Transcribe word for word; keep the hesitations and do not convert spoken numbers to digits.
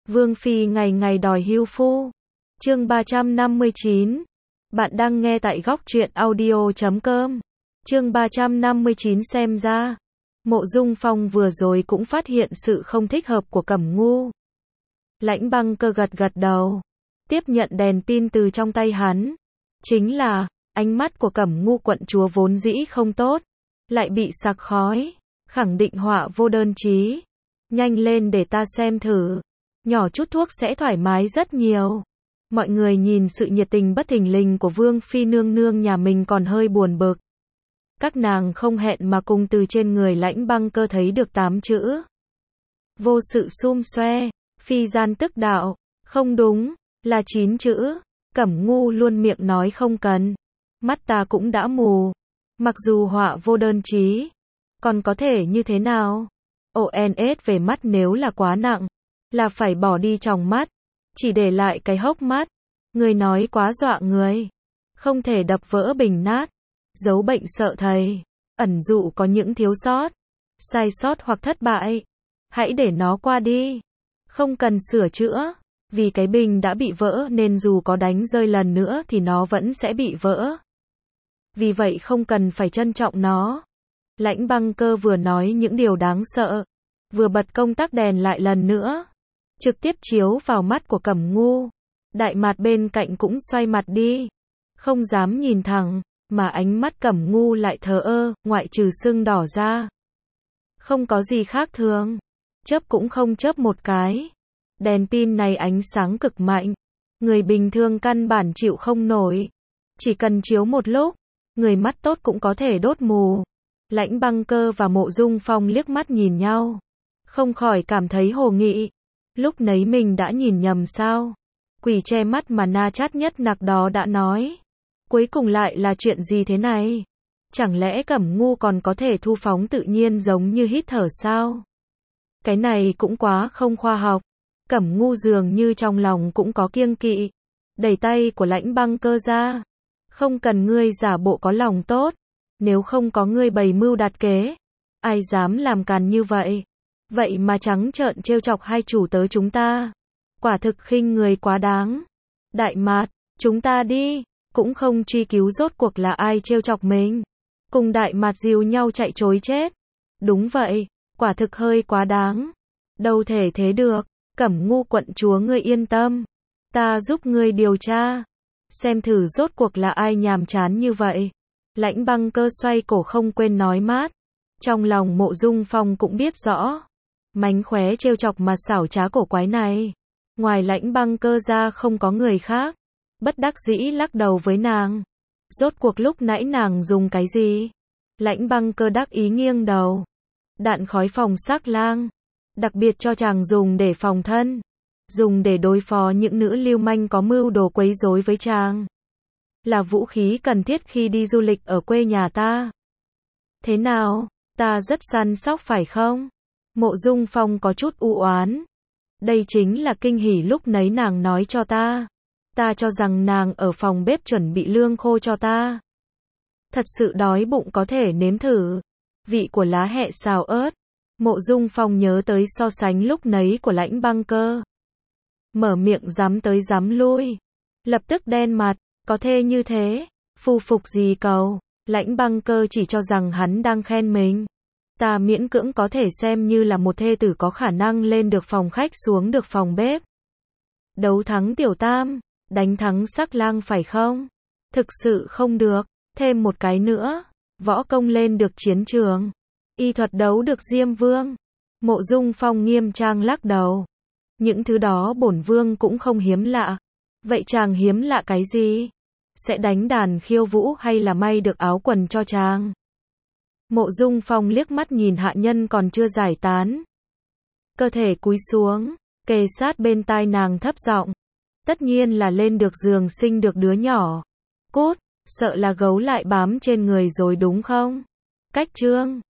Vương Phi ngày ngày đòi hưu phu. Chương ba trăm năm mươi chín. Bạn đang nghe tại góc truyện audio chấm com. Chương ba trăm năm mươi chín xem ra. Mộ Dung Phong vừa rồi cũng phát hiện sự không thích hợp của Cẩm Ngu. Lãnh Băng Cơ gật gật đầu. Tiếp nhận đèn pin từ trong tay hắn. Chính là, ánh mắt của Cẩm Ngu quận chúa vốn dĩ không tốt. Lại bị sặc khói. Khẳng định họa vô đơn chí. Nhanh lên để ta xem thử. Nhỏ chút thuốc sẽ thoải mái rất nhiều. Mọi người nhìn sự nhiệt tình bất thình lình của Vương Phi nương nương nhà mình còn hơi buồn bực. Các nàng không hẹn mà cùng từ trên người Lãnh Băng Cơ thấy được tám chữ. Vô sự xum xoe, phi gian tức đạo. Không đúng, là chín chữ. Cẩm Ngu luôn miệng nói không cần. Mắt ta cũng đã mù. Mặc dù họa vô đơn chí. Còn có thể như thế nào? o en ét về mắt nếu là quá nặng. Là phải bỏ đi tròng mắt. Chỉ để lại cái hốc mắt. Người nói quá dọa người. Không thể đập vỡ bình nát. Giấu bệnh sợ thầy. Ẩn dụ có những thiếu sót. Sai sót hoặc thất bại. Hãy để nó qua đi. Không cần sửa chữa. Vì cái bình đã bị vỡ nên dù có đánh rơi lần nữa thì nó vẫn sẽ bị vỡ. Vì vậy không cần phải trân trọng nó. Lãnh Băng Cơ vừa nói những điều đáng sợ. Vừa bật công tắc đèn lại lần nữa. Trực tiếp chiếu vào mắt của Cẩm Ngu. Đại Mạt bên cạnh cũng xoay mặt đi. Không dám nhìn thẳng. Mà ánh mắt Cẩm Ngu lại thờ ơ, ngoại trừ sưng đỏ ra. Không có gì khác thường. Chớp cũng không chớp một cái. Đèn pin này ánh sáng cực mạnh. Người bình thường căn bản chịu không nổi. Chỉ cần chiếu một lúc. Người mắt tốt cũng có thể đốt mù. Lãnh Băng Cơ và Mộ Dung Phong liếc mắt nhìn nhau. Không khỏi cảm thấy hồ nghị. Lúc nấy mình đã nhìn nhầm sao? Quỷ che mắt mà Na Chát Nhất Nặc đó đã nói. Cuối cùng lại là chuyện gì thế này? Chẳng lẽ Cẩm Ngu còn có thể thu phóng tự nhiên giống như hít thở sao? Cái này cũng quá không khoa học. Cẩm Ngu dường như trong lòng cũng có kiêng kỵ. Đẩy tay của Lãnh Băng Cơ ra. Không cần ngươi giả bộ có lòng tốt. Nếu không có ngươi bày mưu đặt kế. Ai dám làm càn như vậy? Vậy mà trắng trợn trêu chọc hai chủ tớ chúng ta. Quả thực khinh người quá đáng. Đại Mạt, chúng ta đi. Cũng không truy cứu rốt cuộc là ai trêu chọc mình. Cùng Đại Mạt dìu nhau chạy trối chết. Đúng vậy, quả thực hơi quá đáng. Đâu thể thế được. Cẩm Ngu quận chúa ngươi yên tâm. Ta giúp ngươi điều tra. Xem thử rốt cuộc là ai nhàm chán như vậy. Lãnh Băng Cơ xoay cổ không quên nói mát. Trong lòng Mộ Dung Phong cũng biết rõ. Mánh khóe trêu chọc mà xảo trá cổ quái này. Ngoài Lãnh Băng Cơ ra không có người khác. Bất đắc dĩ lắc đầu với nàng. Rốt cuộc lúc nãy nàng dùng cái gì? Lãnh Băng Cơ đắc ý nghiêng đầu. Đạn khói phòng sắc lang. Đặc biệt cho chàng dùng để phòng thân. Dùng để đối phó những nữ lưu manh có mưu đồ quấy rối với chàng. Là vũ khí cần thiết khi đi du lịch ở quê nhà ta. Thế nào? Ta rất săn sóc phải không? Mộ Dung Phong có chút u oán. Đây chính là kinh hỉ lúc nấy nàng nói cho ta. Ta cho rằng nàng ở phòng bếp chuẩn bị lương khô cho ta. Thật sự đói bụng có thể nếm thử. Vị của lá hẹ xào ớt. Mộ Dung Phong nhớ tới so sánh lúc nấy của Lãnh Băng Cơ. Mở miệng dám tới dám lui. Lập tức đen mặt. Có thê như thế. Phu phục gì cầu. Lãnh Băng Cơ chỉ cho rằng hắn đang khen mình. Ta miễn cưỡng có thể xem như là một thê tử có khả năng lên được phòng khách xuống được phòng bếp. Đấu thắng tiểu tam. Đánh thắng sắc lang phải không? Thực sự không được. Thêm một cái nữa. Võ công lên được chiến trường. Y thuật đấu được Diêm Vương. Mộ Dung Phong nghiêm trang lắc đầu. Những thứ đó bổn vương cũng không hiếm lạ. Vậy chàng hiếm lạ cái gì? Sẽ đánh đàn khiêu vũ hay là may được áo quần cho chàng? Mộ Dung Phong liếc mắt nhìn hạ nhân còn chưa giải tán. Cơ thể cúi xuống. Kề sát bên tai nàng thấp giọng. Tất nhiên là lên được giường sinh được đứa nhỏ. Cút, sợ là gấu lại bám trên người rồi đúng không? Cách trương.